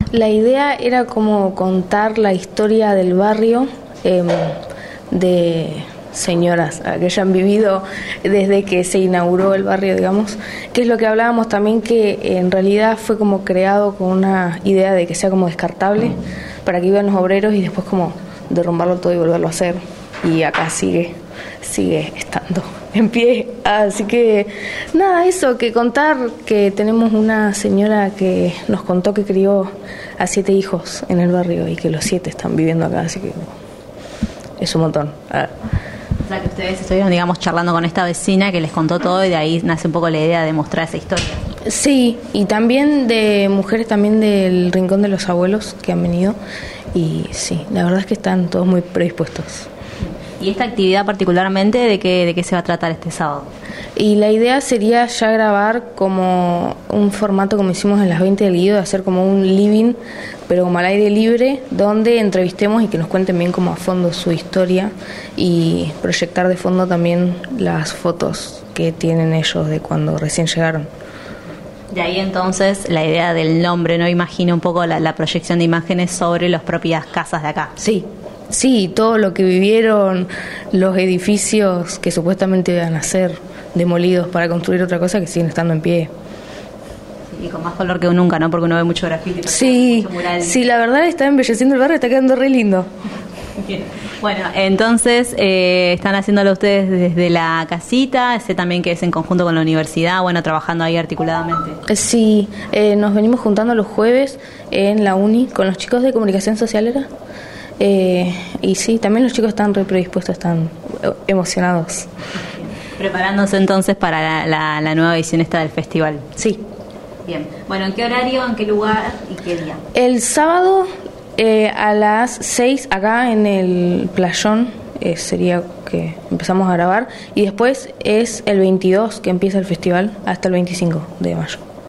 La idea era como contar la historia del barrio, de señoras que hayan vivido desde que se inauguró el barrio, digamos, que es lo que hablábamos también, que en realidad fue como creado con una idea de que sea como descartable para que vivan los obreros y después como derrumbarlo todo y volverlo a hacer, y acá sigue estando en pie. Así que nada, eso, que contar que tenemos una señora que nos contó que crió a 7 hijos en el barrio y que los 7 están viviendo acá, así que es un montón. O sea, que ustedes estuvieron, digamos, charlando con esta vecina que les contó todo y de ahí nace un poco la idea de mostrar esa historia. Sí, y también de mujeres también del Rincón de los Abuelos que han venido, y sí, la verdad es que están todos muy predispuestos. ¿Y esta actividad particularmente de qué se va a tratar este sábado? Y la idea sería ya grabar como un formato como hicimos en las 20 del Guido, de hacer como un living, pero como al aire libre, donde entrevistemos y que nos cuenten bien como a fondo su historia y proyectar de fondo también las fotos que tienen ellos de cuando recién llegaron. De ahí entonces la idea del nombre, ¿no? Imagino un poco la proyección de imágenes sobre las propias casas de acá. Sí, todo lo que vivieron, los edificios que supuestamente iban a ser demolidos para construir otra cosa, que siguen estando en pie. Y con más color que nunca, ¿no? Porque uno ve mucho grafiti. Sí, la verdad está embelleciendo el barrio, está quedando re lindo. Bien. Bueno, entonces están haciéndolo ustedes desde la casita, sé también que es en conjunto con la universidad, bueno, trabajando ahí articuladamente. Sí, nos venimos juntando los jueves en la uni con los chicos de comunicación social, ¿era? Y sí, también los chicos están re predispuestos, están emocionados. Preparándose entonces para la nueva edición esta del festival. Sí. Bien. Bueno, ¿en qué horario, en qué lugar y qué día? El sábado a las 6 acá en el playón, sería que empezamos a grabar, y después es el 22 que empieza el festival hasta el 25 de mayo.